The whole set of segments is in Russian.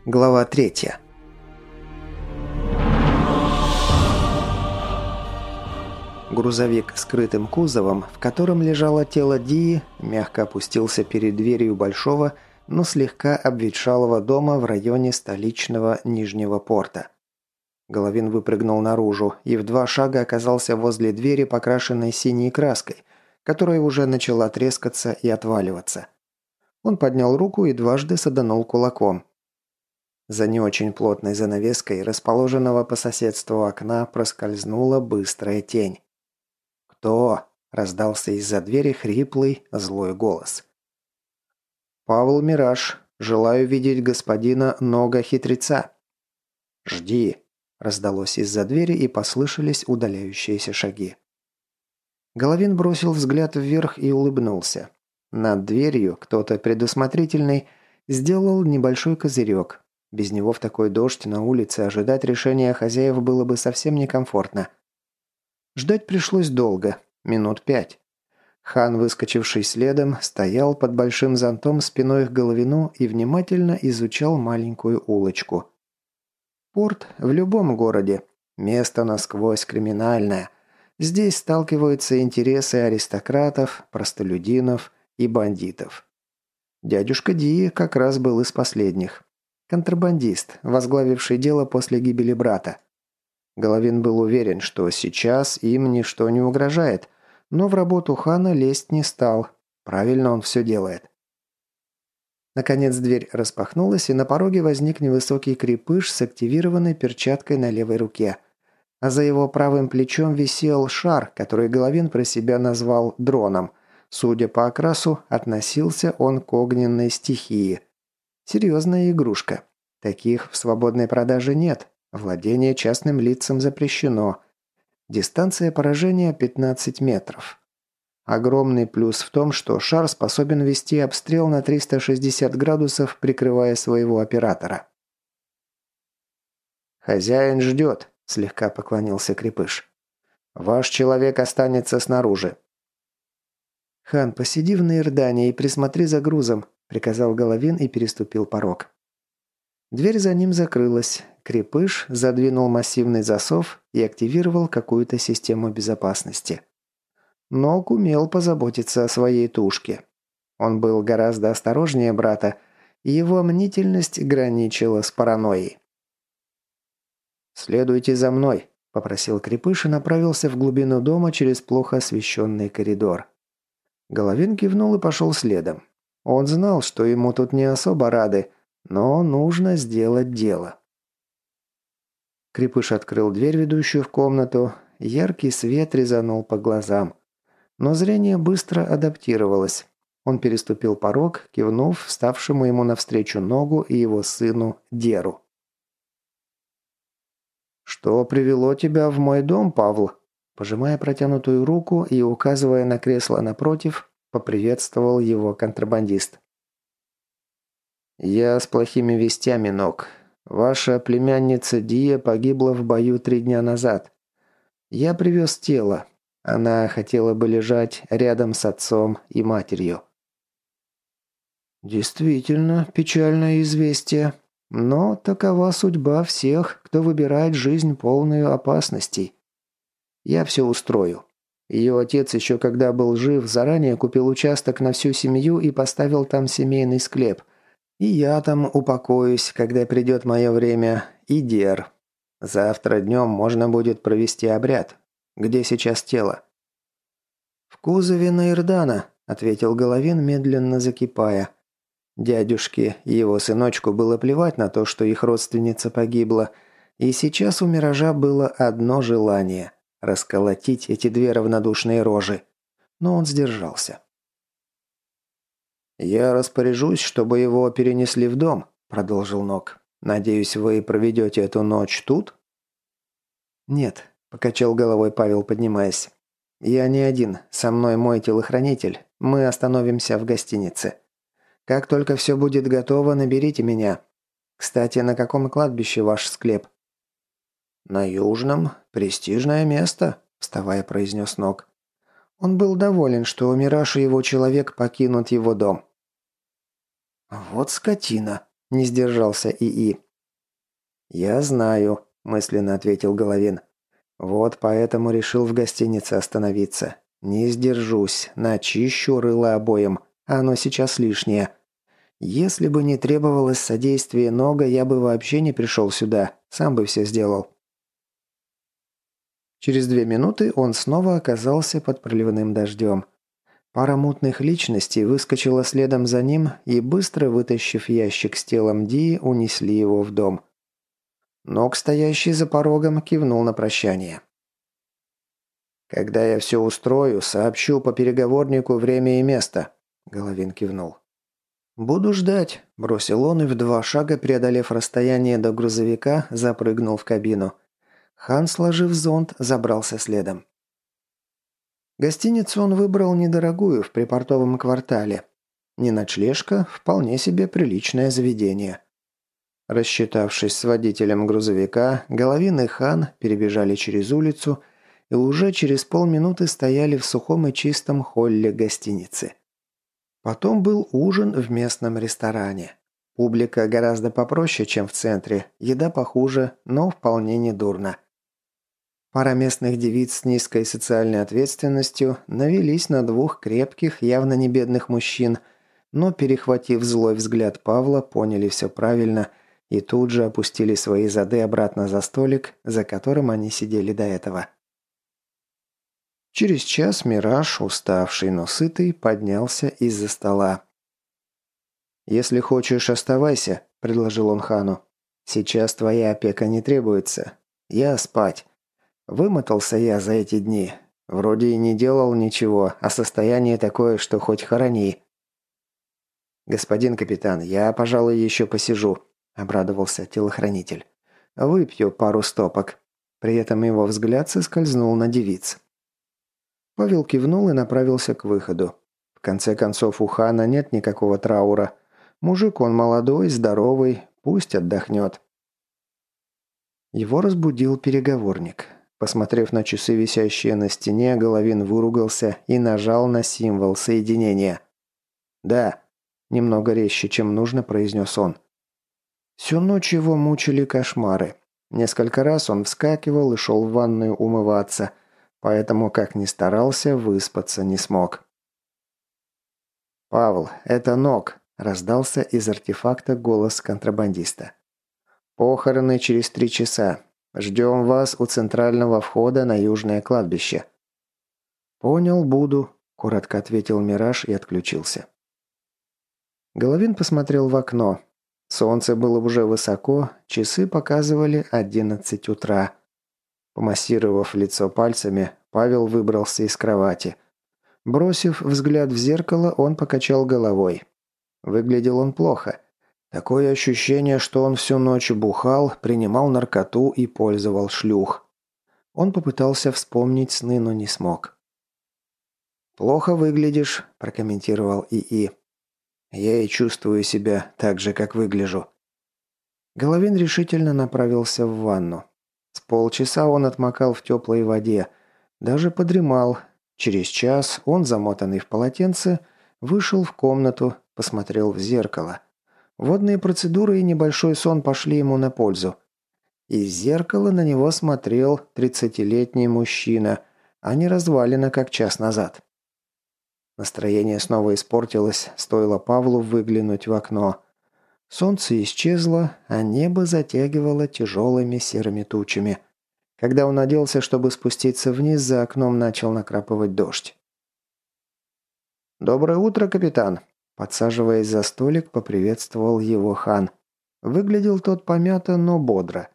Глава 3. Грузовик с крытым кузовом, в котором лежало тело Дии, мягко опустился перед дверью большого, но слегка обветшалого дома в районе столичного Нижнего порта. Головин выпрыгнул наружу и в 2 шага оказался возле двери, покрашенной синей краской, которая уже начала трескаться и отваливаться. Он поднял руку и дважды саданул кулаком. За не очень плотной занавеской, расположенного по соседству окна, проскользнула быстрая тень. «Кто?» – раздался из-за двери хриплый, злой голос. «Павел Мираж. Желаю видеть господина Нога-хитреца». «Жди», – раздалось из-за двери и послышались удаляющиеся шаги. Головин бросил взгляд вверх и улыбнулся. Над дверью кто-то предусмотрительный сделал небольшой козырек. Без него в такой дождь на улице ожидать решения хозяев было бы совсем некомфортно. Ждать пришлось долго, минут 5. Хан, выскочивший следом, стоял под большим зонтом спиной к Головину и внимательно изучал маленькую улочку. Порт в любом городе. Место насквозь криминальное. Здесь сталкиваются интересы аристократов, простолюдинов и бандитов. Дядюшка Ди как раз был из последних. Контрабандист, возглавивший дело после гибели брата. Головин был уверен, что сейчас им ничто не угрожает, но в работу хана лезть не стал. Правильно он все делает. Наконец дверь распахнулась, и на пороге возник невысокий крепыш с активированной перчаткой на левой руке. А за его правым плечом висел шар, который Головин про себя назвал дроном. Судя по окрасу, относился он к огненной стихии. Серьезная игрушка. Таких в свободной продаже нет. Владение частным лицам запрещено. Дистанция поражения 15 метров. Огромный плюс в том, что шар способен вести обстрел на 360 градусов, прикрывая своего оператора. «Хозяин ждет», – слегка поклонился крепыш. «Ваш человек останется снаружи». «Хан, посиди в Наирдане и присмотри за грузом», – приказал Головин и переступил порог. Дверь за ним закрылась. Крепыш задвинул массивный засов и активировал какую-то систему безопасности. Ног умел позаботиться о своей тушке. Он был гораздо осторожнее брата, и его мнительность граничила с паранойей. «Следуйте за мной», – попросил крепыш и направился в глубину дома через плохо освещенный коридор. Головин кивнул и пошел следом. Он знал, что ему тут не особо рады, но нужно сделать дело. Крепыш открыл дверь, ведущую в комнату. Яркий свет резанул по глазам. Но зрение быстро адаптировалось. Он переступил порог, кивнув вставшему ему навстречу Ногу и его сыну Деру. «Что привело тебя в мой дом, Павл?» Пожимая протянутую руку и указывая на кресло напротив, поприветствовал его контрабандист. «Я с плохими вестями, Ног. Ваша племянница Дия погибла в бою 3 дня назад. Я привез тело. Она хотела бы лежать рядом с отцом и матерью». «Действительно, печальное известие. Но такова судьба всех, кто выбирает жизнь полную опасностей. Я все устрою. Ее отец еще когда был жив, заранее купил участок на всю семью и поставил там семейный склеп. И я там упокоюсь, когда придет мое время, и Дер. Завтра днем можно будет провести обряд. Где сейчас тело?» «В кузове Наирдана», — ответил Головин, медленно закипая. Дядюшке и его сыночку было плевать на то, что их родственница погибла, и сейчас у Миража было одно желание – расколотить эти 2 равнодушные рожи. Но он сдержался. «Я распоряжусь, чтобы его перенесли в дом», – продолжил Ног. «Надеюсь, вы проведете эту ночь тут?» «Нет», – покачал головой Павел, поднимаясь. «Я не один. Со мной мой телохранитель. Мы остановимся в гостинице. Как только все будет готово, наберите меня. Кстати, на каком кладбище ваш склеп?» «На Южном. Престижное место», – вставая, произнес Ног. Он был доволен, что Мираж и его человек покинут его дом. «Вот скотина», – не сдержался ИИ. «Я знаю», – мысленно ответил Головин. «Вот поэтому решил в гостинице остановиться. Не сдержусь, начищу рыло обоим, оно сейчас лишнее. Если бы не требовалось содействие Нога, я бы вообще не пришел сюда, сам бы все сделал». Через 2 минуты он снова оказался под проливным дождем. Пара мутных личностей выскочила следом за ним и, быстро вытащив ящик с телом Дии, унесли его в дом. Ног, стоящий за порогом, кивнул на прощание. «Когда я все устрою, сообщу по переговорнику время и место», — Головин кивнул. «Буду ждать», – бросил он и в 2 шага, преодолев расстояние до грузовика, запрыгнул в кабину. Хан, сложив зонт, забрался следом. Гостиницу он выбрал недорогую, в припортовом квартале. Не ночлежка, вполне себе приличное заведение. Рассчитавшись с водителем грузовика, Головин и Хан перебежали через улицу и уже через полминуты стояли в сухом и чистом холле гостиницы. Потом был ужин в местном ресторане. Публика гораздо попроще, чем в центре, еда похуже, но вполне недурно. Пара местных девиц с низкой социальной ответственностью навелись на 2 крепких, явно не бедных мужчин, но, перехватив злой взгляд Павла, поняли все правильно и тут же опустили свои зады обратно за столик, за которым они сидели до этого. Через час Мираж, уставший, но сытый, поднялся из-за стола. «Если хочешь, оставайся», – предложил он Хану. «Сейчас твоя опека не требуется. Я спать. Вымотался я за эти дни. Вроде и не делал ничего, а состояние такое, что хоть хорони». «Господин капитан, я, пожалуй, еще посижу», – обрадовался телохранитель. «Выпью пару стопок». При этом его взгляд соскользнул на девиц. Павел кивнул и направился к выходу. В конце концов, у Хана нет никакого траура. Мужик он молодой, здоровый, пусть отдохнет. Его разбудил переговорник. Посмотрев на часы, висящие на стене, Головин выругался и нажал на символ соединения. «Да», – немного резче, чем нужно, произнес он. Всю ночь его мучили кошмары. Несколько раз он вскакивал и шел в ванную умываться, поэтому, как ни старался, выспаться не смог. «Павел, это Ног», – раздался из артефакта голос контрабандиста. «Похороны через 3 часа. Ждем вас у центрального входа на южное кладбище». «Понял, буду», – коротко ответил Мираж и отключился. Головин посмотрел в окно. Солнце было уже высоко, часы показывали 11 утра. Помассировав лицо пальцами, Павел выбрался из кровати. Бросив взгляд в зеркало, он покачал головой. Выглядел он плохо. Такое ощущение, что он всю ночь бухал, принимал наркоту и пользовал шлюх. Он попытался вспомнить сны, но не смог. «Плохо выглядишь», – прокомментировал ИИ. «Я и чувствую себя так же, как выгляжу». Головин решительно направился в ванну. С полчаса он отмокал в теплой воде, даже подремал. Через час он, замотанный в полотенце, вышел в комнату, посмотрел в зеркало. Водные процедуры и небольшой сон пошли ему на пользу. Из зеркала на него смотрел 30-летний мужчина, а не развалина, как час назад. Настроение снова испортилось, стоило Павлу выглянуть в окно. Солнце исчезло, а небо затягивало тяжелыми серыми тучами. Когда он оделся, чтобы спуститься вниз, за окном начал накрапывать дождь. «Доброе утро, капитан!» Подсаживаясь за столик, поприветствовал его Хан. Выглядел тот помято, но бодро.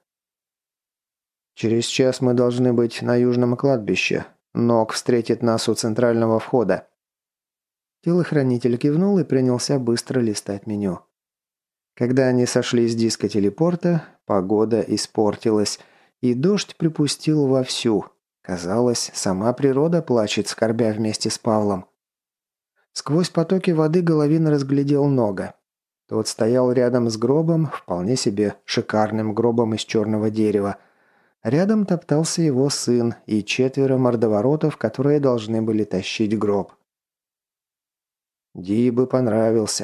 «Через час мы должны быть на южном кладбище. Ног встретит нас у центрального входа». Телохранитель кивнул и принялся быстро листать меню. Когда они сошли с диска телепорта, погода испортилась, и дождь припустил вовсю. Казалось, сама природа плачет, скорбя вместе с Павлом. Сквозь потоки воды Головин разглядел Нога. Тот стоял рядом с гробом, вполне себе шикарным гробом из черного дерева. Рядом топтался его сын и 4 мордоворотов, которые должны были тащить гроб. «Ди бы понравился»,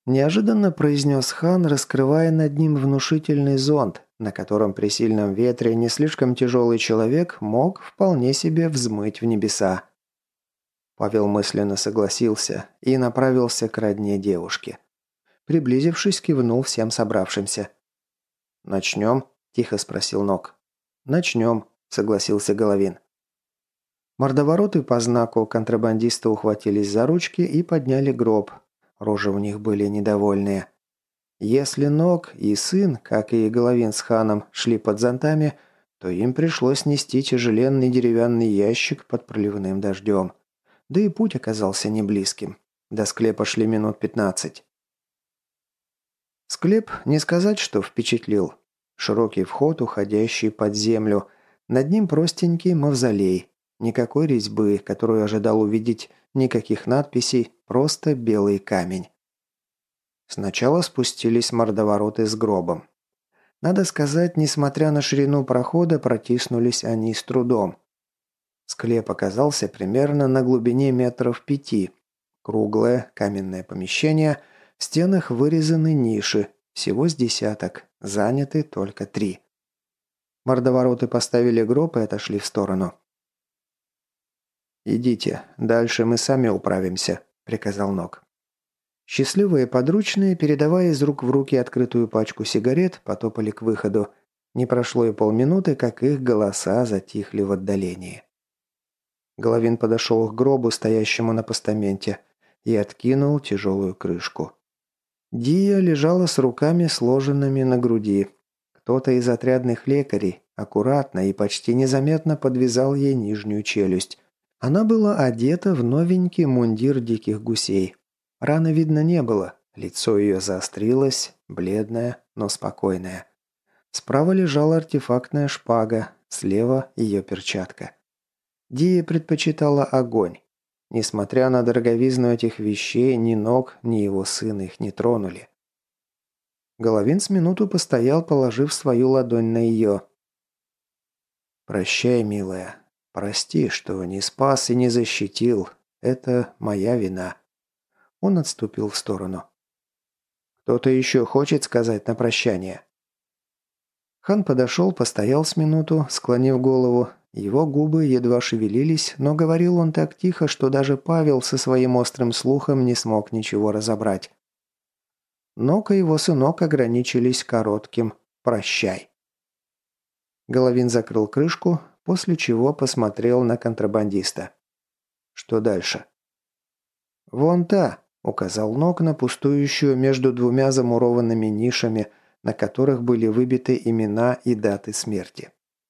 Неожиданно произнес хан, раскрывая над ним внушительный зонт, на котором при сильном ветре не слишком тяжелый человек мог вполне себе взмыть в небеса. Павел мысленно согласился и направился к родне девушки. Приблизившись, кивнул всем собравшимся. «Начнем?» – тихо спросил Нок. «Начнем», – согласился Головин. Мордовороты по знаку контрабандиста ухватились за ручки и подняли гроб. Рожи у них были недовольные. Если Нок и сын, как и Головин с ханом, шли под зонтами, то им пришлось нести тяжеленный деревянный ящик под проливным дождем. Да и путь оказался неблизким. До склепа шли минут 15. Склеп, не сказать, что впечатлил. Широкий вход, уходящий под землю. Над ним простенький мавзолей. Никакой резьбы, которую ожидал увидеть, никаких надписей, просто белый камень. Сначала спустились мордовороты с гробом. Надо сказать, несмотря на ширину прохода, протиснулись они с трудом. Склеп оказался примерно на глубине метров 5. Круглое каменное помещение, в стенах вырезаны ниши, всего с десяток, заняты только 3. Мордовороты поставили гроб и отошли в сторону. «Идите, дальше мы сами управимся», – приказал Нок. Счастливые подручные, передавая из рук в руки открытую пачку сигарет, потопали к выходу. Не прошло и полминуты, как их голоса затихли в отдалении. Головин подошел к гробу, стоящему на постаменте, и откинул тяжелую крышку. Дия лежала с руками сложенными на груди. Кто-то из отрядных лекарей аккуратно и почти незаметно подвязал ей нижнюю челюсть. Она была одета в новенький мундир диких гусей. Раны видно не было, лицо ее заострилось, бледное, но спокойное. Справа лежала артефактная шпага, слева ее перчатка. Дия предпочитала огонь. Несмотря на дороговизну этих вещей, ни Нок, ни его сын их не тронули. Головин с минуту постоял, положив свою ладонь на ее. «Прощай, милая. Прости, что не спас и не защитил. Это моя вина». Он отступил в сторону. «Кто-то еще хочет сказать на прощание?» Хан подошел, постоял с минуту, склонив голову. Его губы едва шевелились, но говорил он так тихо, что даже Павел со своим острым слухом не смог ничего разобрать. Нок и его сынок ограничились коротким «прощай». Головин закрыл крышку, после чего посмотрел на контрабандиста. «Что дальше?» «Вон та», — указал Нок на пустующую между двумя замурованными нишами, на которых были выбиты имена и даты смерти.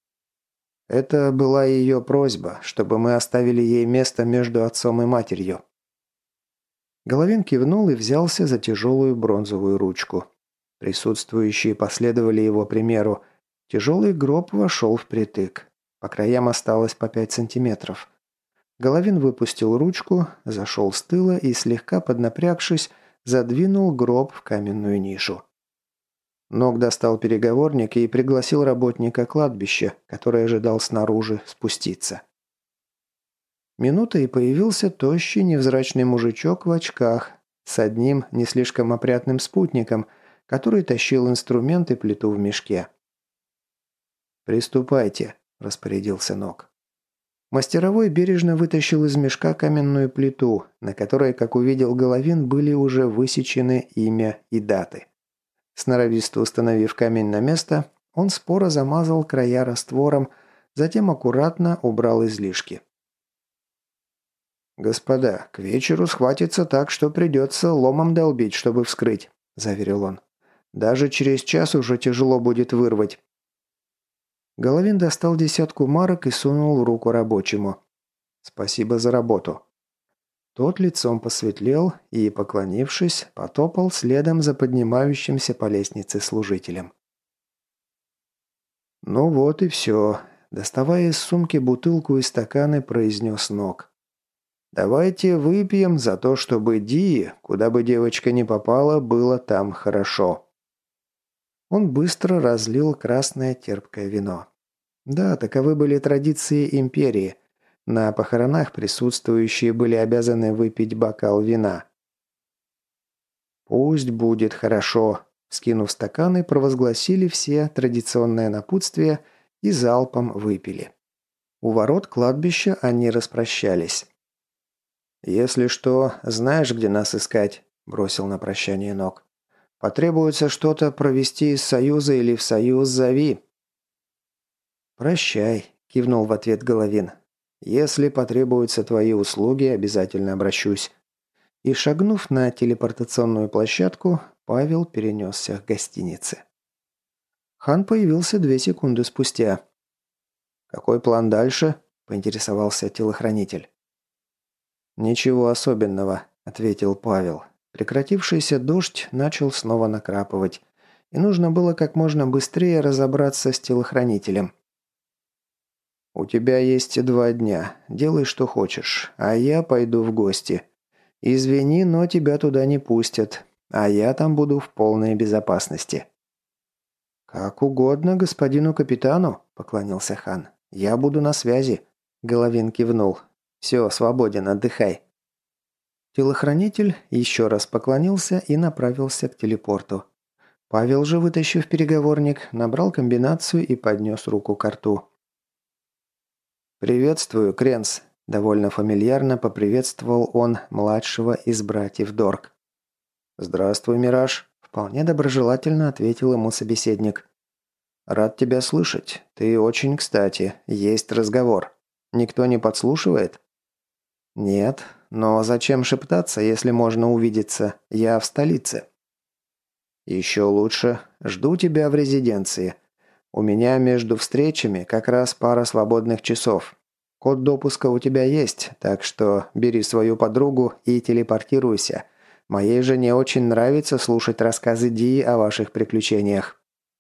Это была ее просьба, чтобы мы оставили ей место между отцом и матерью. Головин кивнул и взялся за тяжелую бронзовую ручку. Присутствующие последовали его примеру. Тяжелый гроб вошел впритык. По краям осталось по 5 сантиметров. Головин выпустил ручку, зашел с тыла и, слегка поднапрягшись, задвинул гроб в каменную нишу. Нок достал переговорник и пригласил работника кладбища, который ожидал снаружи, спуститься. Минута, и появился тощий невзрачный мужичок в очках с одним не слишком опрятным спутником, который тащил инструмент и плиту в мешке. «Приступайте», – распорядился Нок. Мастеровой бережно вытащил из мешка каменную плиту, на которой, как увидел Головин, были уже высечены имя и даты. Сноровисто установив камень на место, он споро замазал края раствором, затем аккуратно убрал излишки. «Господа, к вечеру схватится так, что придется ломом долбить, чтобы вскрыть», – заверил он. «Даже через час уже тяжело будет вырвать». Головин достал 10 марок и сунул в руку рабочему. «Спасибо за работу». Тот лицом посветлел и, поклонившись, потопал следом за поднимающимся по лестнице служителем. «Ну вот и все», – доставая из сумки бутылку и стаканы, произнес Нок. «Давайте выпьем за то, чтобы Ди, куда бы девочка ни попала, было там хорошо». Он быстро разлил красное терпкое вино. Да, таковы были традиции империи. На похоронах присутствующие были обязаны выпить бокал вина. «Пусть будет хорошо», – скинув стаканы, провозгласили все традиционное напутствие и залпом выпили. У ворот кладбища они распрощались. «Если что, знаешь, где нас искать?» – бросил на прощание Нок. «Потребуется что-то провести из Союза или в Союз, зови». «Прощай», – кивнул в ответ Головин. «Если потребуются твои услуги, обязательно обращусь». И, шагнув на телепортационную площадку, Павел перенесся к гостинице. Хан появился 2 секунды спустя. «Какой план дальше?» – поинтересовался телохранитель. «Ничего особенного», – ответил Павел. Прекратившийся дождь начал снова накрапывать, и нужно было как можно быстрее разобраться с телохранителем. «У тебя есть 2 дня. Делай, что хочешь, а я пойду в гости. Извини, но тебя туда не пустят, а я там буду в полной безопасности». «Как угодно господину капитану», – поклонился хан. «Я буду на связи», – Головин кивнул. «Все, свободен, отдыхай». Телохранитель еще раз поклонился и направился к телепорту. Павел же, вытащив переговорник, набрал комбинацию и поднес руку к рту. «Приветствую, Кренс», – довольно фамильярно поприветствовал он младшего из братьев Дорк. «Здравствуй, Мираж», – вполне доброжелательно ответил ему собеседник. «Рад тебя слышать. Ты очень кстати. Есть разговор. Никто не подслушивает?» «Нет. Но зачем шептаться, если можно увидеться? Я в столице». «Еще лучше. Жду тебя в резиденции. У меня между встречами как раз пара свободных часов. Код допуска у тебя есть, так что бери свою подругу и телепортируйся. Моей жене очень нравится слушать рассказы Дии о ваших приключениях».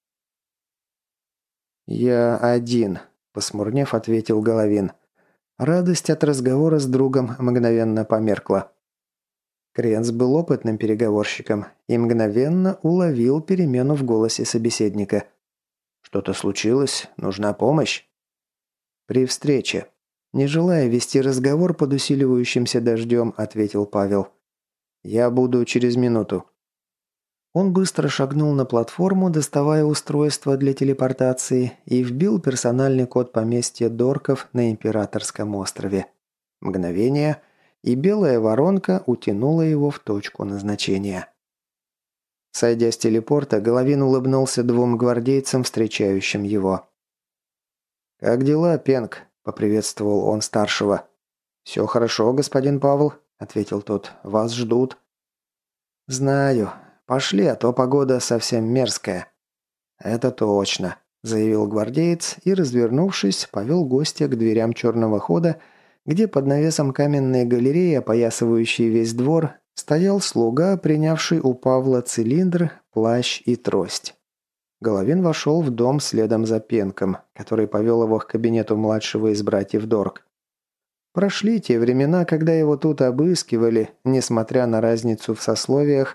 «Я один», – посмурнев, ответил Головин. Радость от разговора с другом мгновенно померкла. Кренц был опытным переговорщиком и мгновенно уловил перемену в голосе собеседника. «Что-то случилось? Нужна помощь?» «При встрече». Не желая вести разговор под усиливающимся дождем, ответил Павел. «Я буду через минуту». Он быстро шагнул на платформу, доставая устройство для телепортации, и вбил персональный код поместья Дорков на Императорском острове. Мгновение, и белая воронка утянула его в точку назначения. Сойдя с телепорта, Головин улыбнулся 2 гвардейцам, встречающим его. «Как дела, Пенк?» – поприветствовал он старшего. «Все хорошо, господин Павел», – ответил тот. «Вас ждут». «Знаю. Пошли, а то погода совсем мерзкая». «Это точно», – заявил гвардеец и, развернувшись, повел гостя к дверям черного хода, где под навесом каменной галереи, опоясывающей весь двор, стоял слуга, принявший у Павла цилиндр, плащ и трость. Головин вошел в дом следом за Пенком, который повел его к кабинету младшего из братьев Дорк. Прошли те времена, когда его тут обыскивали, несмотря на разницу в сословиях.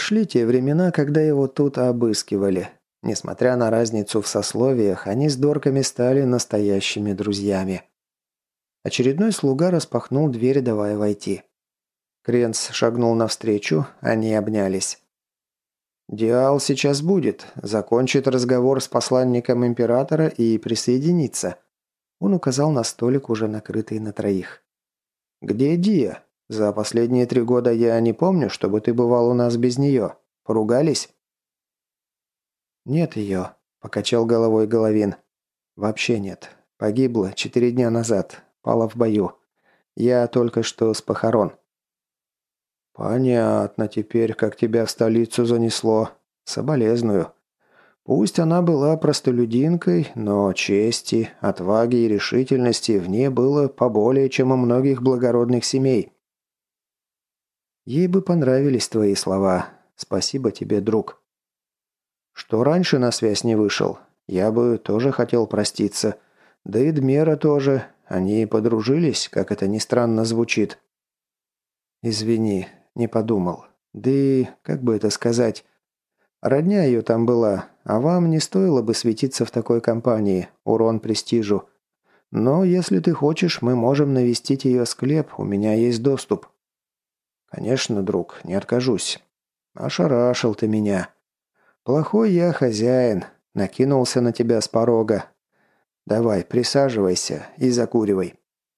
Несмотря на разницу в сословиях, они с Дорками стали настоящими друзьями. Очередной слуга распахнул дверь, давая войти. Кренц шагнул навстречу, они обнялись. «Диал сейчас будет, закончит разговор с посланником императора и присоединится». Он указал на столик, уже накрытый на 3. «Где Дия? За последние 3 года я не помню, чтобы ты бывал у нас без нее. Поругались?» «Нет ее», – покачал головой Головин. «Вообще нет. Погибла 4 дня назад. Пала в бою. Я только что с похорон». «Понятно теперь, как тебя в столицу занесло. Соболезную. Пусть она была простолюдинкой, но чести, отваги и решительности в ней было поболее, чем у многих благородных семей». «Ей бы понравились твои слова. Спасибо тебе, друг». «Что раньше на связь не вышел? Я бы тоже хотел проститься. Да и Дмера тоже. Они подружились, как это ни странно звучит». «Извини, не подумал. Да и, как бы это сказать, родня ее там была, а вам не стоило бы светиться в такой компании, урон престижу. Но если ты хочешь, мы можем навестить ее склеп, у меня есть доступ». «Конечно, друг, не откажусь». Ошарашил ты меня. Плохой я хозяин. Накинулся на тебя с порога. Давай, присаживайся и закуривай».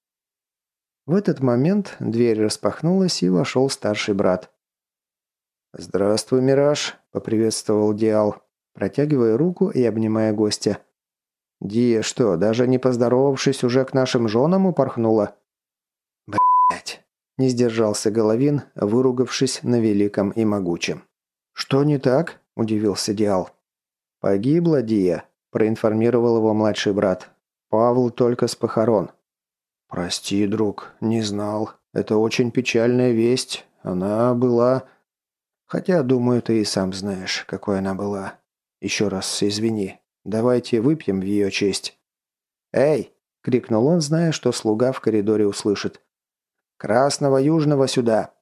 В этот момент дверь распахнулась, и вошел старший брат. «Здравствуй, Мираж», — поприветствовал Диал, протягивая руку и обнимая гостя. «Дия что, даже не поздоровавшись, уже к нашим женам упорхнула?» «Блядь!» — не сдержался Головин, выругавшись на великом и могучем. «Что не так?» – удивился Диал. «Погибла Дия», – проинформировал его младший брат. «Павл только с похорон». «Прости, друг, не знал. Это очень печальная весть. Она была...» «Хотя, думаю, ты и сам знаешь, какой она была. Еще раз извини. Давайте выпьем в ее честь». «Эй!» – крикнул он, зная, что слуга в коридоре услышит. «Красного Южного сюда!»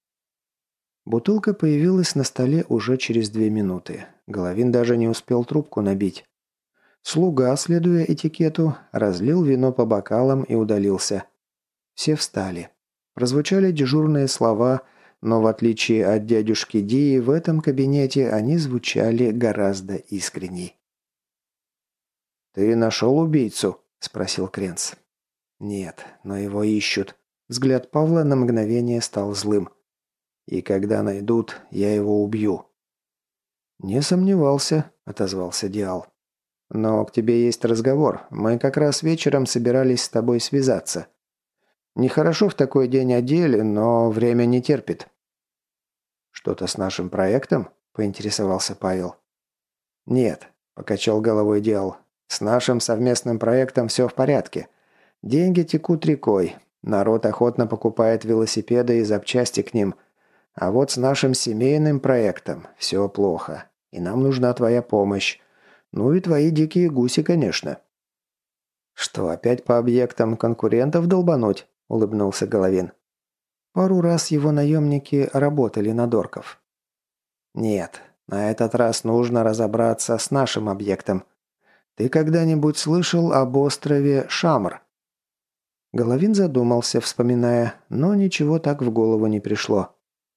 Бутылка появилась на столе уже через 2 минуты. Головин даже не успел трубку набить. Слуга, следуя этикету, разлил вино по бокалам и удалился. Все встали. Прозвучали дежурные слова, но в отличие от дядюшки Дии, в этом кабинете они звучали гораздо искренней. «Ты нашел убийцу?» – спросил Кренц. «Нет, но его ищут». Взгляд Павла на мгновение стал злым. «И когда найдут, я его убью». «Не сомневался», – отозвался Диал. «Но к тебе есть разговор. Мы как раз вечером собирались с тобой связаться. Нехорошо в такой день о деле, но время не терпит». «Что-то с нашим проектом?» – поинтересовался Павел. «Нет», – покачал головой Диал. «С нашим совместным проектом все в порядке. Деньги текут рекой. Народ охотно покупает велосипеды и запчасти к ним. А вот с нашим семейным проектом все плохо, и нам нужна твоя помощь. Ну и твои дикие гуси, конечно». «Что, опять по объектам конкурентов долбануть?» – улыбнулся Головин. Пару раз его наемники работали на Дорков. «Нет, на этот раз нужно разобраться с нашим объектом. Ты когда-нибудь слышал об острове Шамр?» Головин задумался, вспоминая, но ничего так в голову не пришло.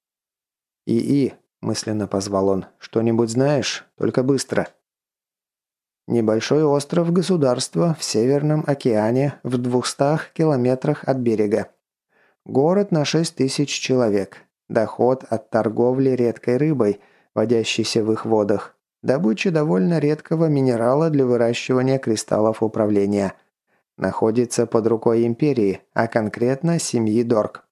«И-и», – мысленно позвал он, – «что-нибудь знаешь? Только быстро». «Небольшой остров государства в Северном океане в 200 километрах от берега. Город на 6000 человек. Доход от торговли редкой рыбой, водящейся в их водах. Добыча довольно редкого минерала для выращивания кристаллов управления. Находится под рукой империи, а конкретно семьи Дорк».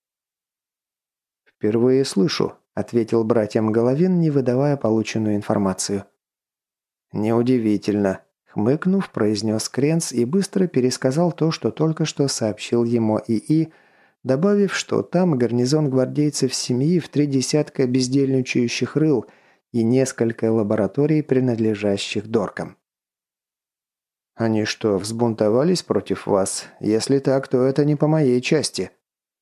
«Впервые слышу», – ответил братьям Головин, не выдавая полученную информацию. «Неудивительно», – хмыкнув, произнес Кренц и быстро пересказал то, что только что сообщил ему ИИ, добавив, что там гарнизон гвардейцев семьи в 30 бездельничающих рыл и несколько лабораторий, принадлежащих Доркам. «Они что, взбунтовались против вас? Если так, то это не по моей части».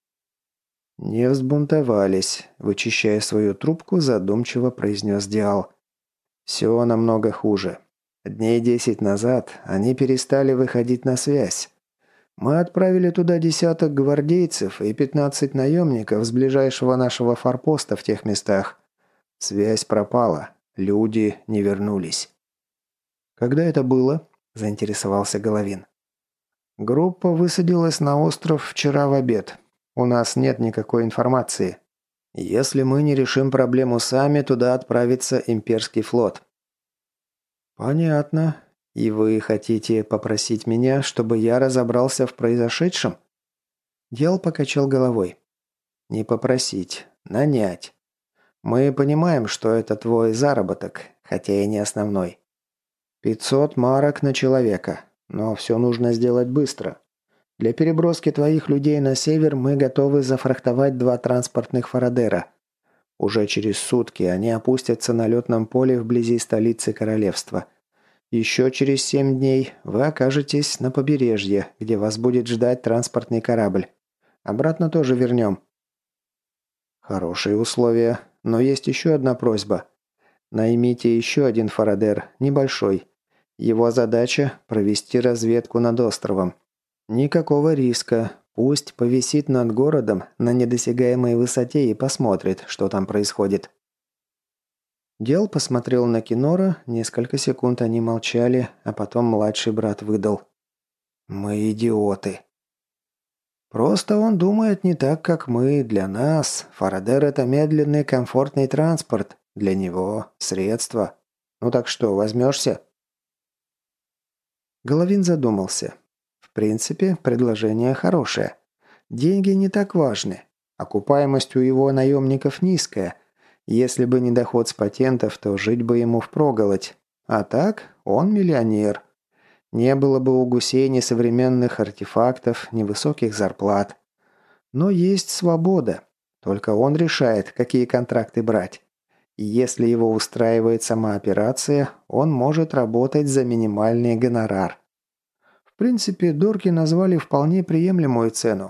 «Не взбунтовались», – вычищая свою трубку, задумчиво произнес Диал. «Все намного хуже. Дней 10 назад они перестали выходить на связь. Мы отправили туда 10 гвардейцев и 15 наемников с ближайшего нашего форпоста в тех местах. Связь пропала, люди не вернулись». «Когда это было?» – заинтересовался Головин. «Группа высадилась на остров вчера в обед. У нас нет никакой информации. Если мы не решим проблему сами, туда отправится имперский флот». «Понятно. И вы хотите попросить меня, чтобы я разобрался в произошедшем?» Дел покачал головой. «Не попросить. Нанять. Мы понимаем, что это твой заработок, хотя и не основной. 500 марок на человека. Но все нужно сделать быстро. Для переброски твоих людей на север мы готовы зафрахтовать 2 транспортных Фарадера. Уже через сутки они опустятся на летном поле вблизи столицы королевства. Еще через 7 дней вы окажетесь на побережье, где вас будет ждать транспортный корабль. Обратно тоже вернем». «Хорошие условия, но есть еще одна просьба. Наймите еще один Фарадер, небольшой. Его задача – провести разведку над островом. Никакого риска. Пусть повисит над городом на недосягаемой высоте и посмотрит, что там происходит». Дел посмотрел на Кинора, несколько секунд они молчали, а потом младший брат выдал. «Мы идиоты». «Просто он думает не так, как мы. Для нас Фарадер – это медленный комфортный транспорт. Для него – средство. Ну так что, возьмешься?» Головин задумался. В принципе, предложение хорошее. Деньги не так важны. Окупаемость у его наемников низкая. Если бы не доход с патентов, то жить бы ему впроголодь. А так, он миллионер. Не было бы у гусей ни современных артефактов, ни высоких зарплат. Но есть свобода. Только он решает, какие контракты брать. И если его устраивает сама операция, он может работать за минимальный гонорар. В принципе, Дорки назвали вполне приемлемую цену.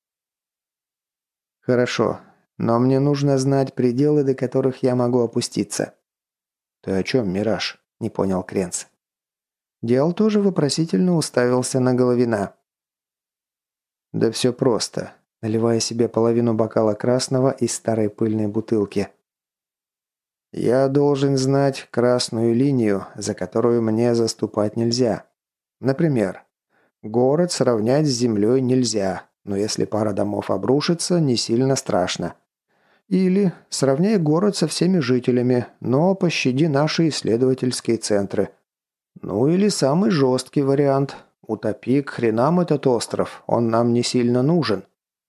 «Хорошо, но мне нужно знать пределы, до которых я могу опуститься». «Ты о чем, Мираж?» – не понял Кренц. Диал тоже вопросительно уставился на Головина. «Да все просто», – наливая себе половину бокала красного из старой пыльной бутылки. «Я должен знать красную линию, за которую мне заступать нельзя. Например, город сравнять с землей нельзя, но если пара домов обрушится, не сильно страшно. Или сравняй город со всеми жителями, но пощади наши исследовательские центры. Ну или самый жесткий вариант. Утопи к хренам этот остров, он нам не сильно нужен».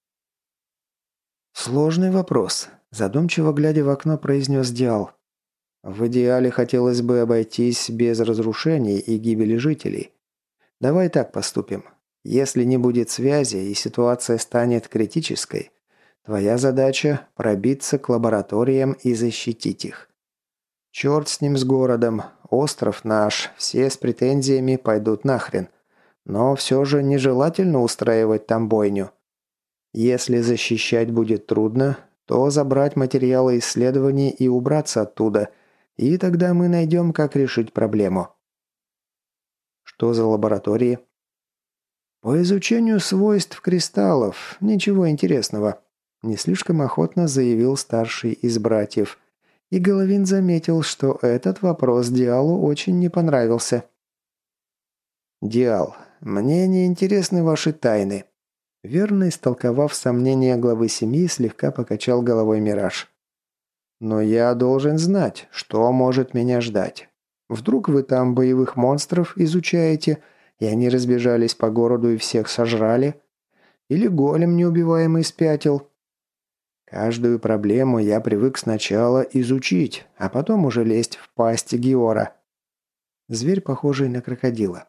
«Сложный вопрос», – задумчиво глядя в окно, произнес Диал. «В идеале хотелось бы обойтись без разрушений и гибели жителей. Давай так поступим. Если не будет связи и ситуация станет критической, твоя задача – пробиться к лабораториям и защитить их. Черт с ним с городом, остров наш, все с претензиями пойдут нахрен. Но все же нежелательно устраивать там бойню. Если защищать будет трудно, то забрать материалы исследований и убраться оттуда, и тогда мы найдем, как решить проблему». «Что за лаборатории?» «По изучению свойств кристаллов. Ничего интересного», – не слишком охотно заявил старший из братьев. И Головин заметил, что этот вопрос Диалу очень не понравился. «Диал, мне не интересны ваши тайны». Верно истолковав сомнения главы семьи, слегка покачал головой Мираж. «Но я должен знать, что может меня ждать. Вдруг вы там боевых монстров изучаете, и они разбежались по городу и всех сожрали? Или голем неубиваемый спятил? Каждую проблему я привык сначала изучить, а потом уже лезть в пасть Геора». Зверь, похожий на крокодила.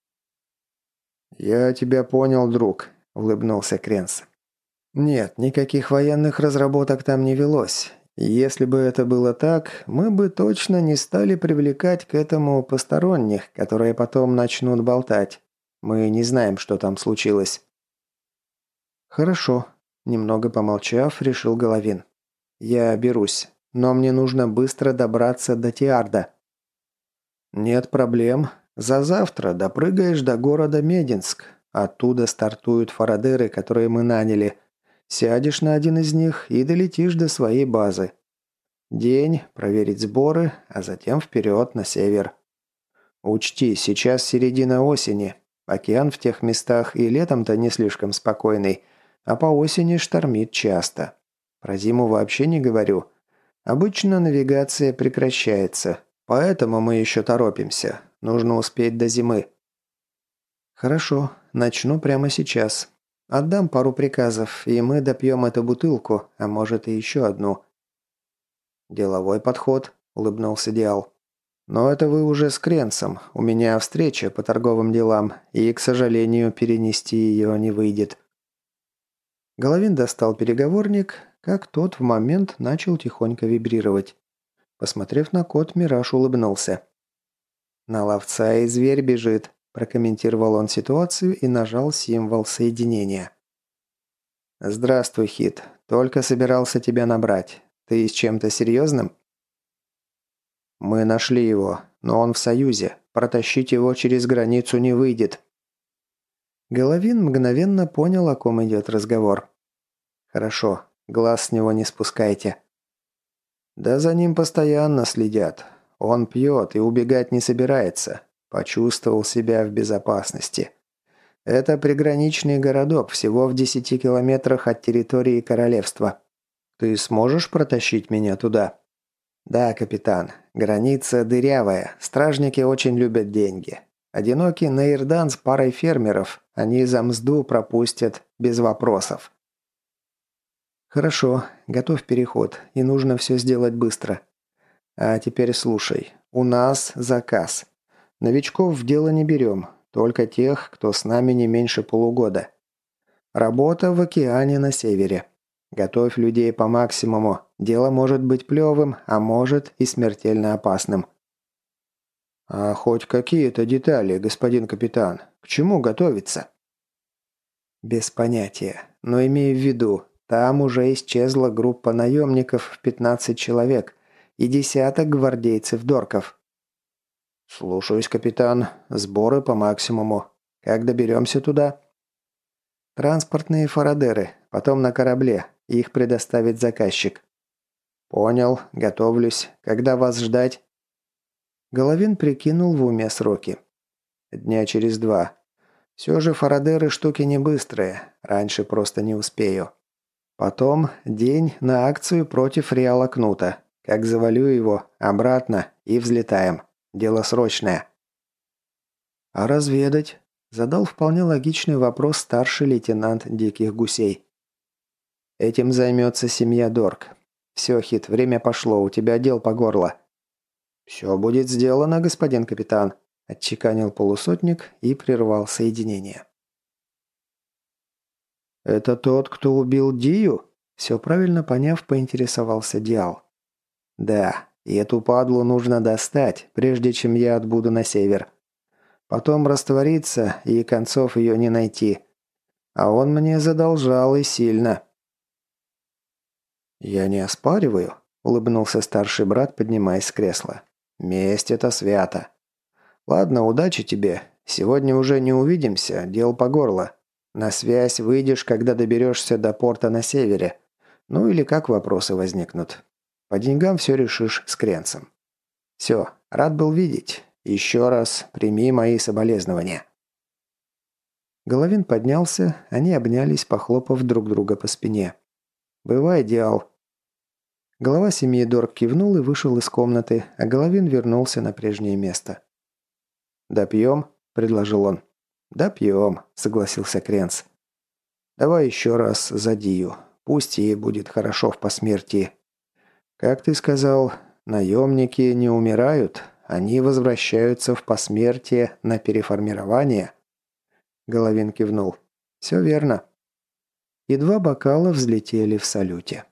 «Я тебя понял, друг», – улыбнулся Кренс. «Нет, никаких военных разработок там не велось. Если бы это было так, мы бы точно не стали привлекать к этому посторонних, которые потом начнут болтать. Мы не знаем, что там случилось». «Хорошо», – немного помолчав, решил Головин. «Я берусь, но мне нужно быстро добраться до Тиарда». «Нет проблем. За завтра допрыгаешь до города Мединск. Оттуда стартуют фарадеры, которые мы наняли. Сядешь на один из них и долетишь до своей базы. День, проверить сборы, а затем вперед на север. Учти, сейчас середина осени. Океан в тех местах и летом-то не слишком спокойный, а по осени штормит часто. Про зиму вообще не говорю. Обычно навигация прекращается, поэтому мы еще торопимся. Нужно успеть до зимы». «Хорошо, начну прямо сейчас. Отдам пару приказов, и мы допьем эту бутылку, а может и еще одну». «Деловой подход», – улыбнулся Диал. «Но это вы уже с Кренцем. У меня встреча по торговым делам, и, к сожалению, перенести ее не выйдет». Головин достал переговорник, как тот в момент начал тихонько вибрировать. Посмотрев на код, Мираж улыбнулся. «На ловца и зверь бежит», – прокомментировал он ситуацию и нажал символ соединения. «Здравствуй, Хит. Только собирался тебя набрать. Ты с чем-то серьезным?» «Мы нашли его, но он в Союзе. Протащить его через границу не выйдет». Головин мгновенно понял, о ком идет разговор. «Хорошо, глаз с него не спускайте». Да за ним постоянно следят. Он пьет и убегать не собирается. Почувствовал себя в безопасности. Это приграничный городок, всего в 10 километрах от территории королевства. Ты сможешь протащить меня туда? Да, капитан. Граница дырявая. Стражники очень любят деньги. Одинокий Наирдан с парой фермеров. Они за мзду пропустят без вопросов. Хорошо, готовь переход, и нужно все сделать быстро. А теперь слушай. У нас заказ. Новичков в дело не берем, только тех, кто с нами не меньше полугода. Работа в океане на севере. Готовь людей по максимуму. Дело может быть плевым, а может и смертельно опасным. А хоть какие-то детали, господин капитан. К чему готовиться? Без понятия. Но имею в виду, там уже исчезла группа наемников в 15 человек и десяток гвардейцев-дорков. Слушаюсь, капитан. Сборы по максимуму. Как доберемся туда? Транспортные фарадеры, потом на корабле. Их предоставит заказчик. Понял, готовлюсь. Когда вас ждать? Головин прикинул в уме сроки. Дня через 2. Все же фарадеры штуки не быстрые. Раньше просто не успею. Потом день на акцию против Реала Кнута. Как завалю его, обратно и взлетаем. Дело срочное. А разведать? Задал вполне логичный вопрос старший лейтенант Диких Гусей. Этим займется семья Дорк. Все, Хит, время пошло, у тебя дел по горло. Все будет сделано, господин капитан, отчеканил полусотник и прервал соединение. «Это тот, кто убил Дию?» Все правильно поняв, поинтересовался Диал. «Да, и эту падлу нужно достать, прежде чем я отбуду на север. Потом раствориться, и концов ее не найти. А он мне задолжал и сильно». «Я не оспариваю», – улыбнулся старший брат, поднимаясь с кресла. «Месть – это свято. Ладно, удачи тебе. Сегодня уже не увидимся, дел по горло. На связь выйдешь, когда доберешься до порта на севере. Ну или как вопросы возникнут. По деньгам все решишь с Кренцем. Все, рад был видеть. Еще раз прими мои соболезнования». Головин поднялся, они обнялись, похлопав друг друга по спине. «Бывай, Диал». Глава семьи Дорк кивнул и вышел из комнаты, а Головин вернулся на прежнее место. «Допьем?» – предложил он. «Допьем», – согласился Кренц. «Давай еще раз за Дию. Пусть ей будет хорошо в посмертии. Как ты сказал, наемники не умирают, они возвращаются в посмертие на переформирование». Головин кивнул. «Все верно». И 2 бокала взлетели в салюте.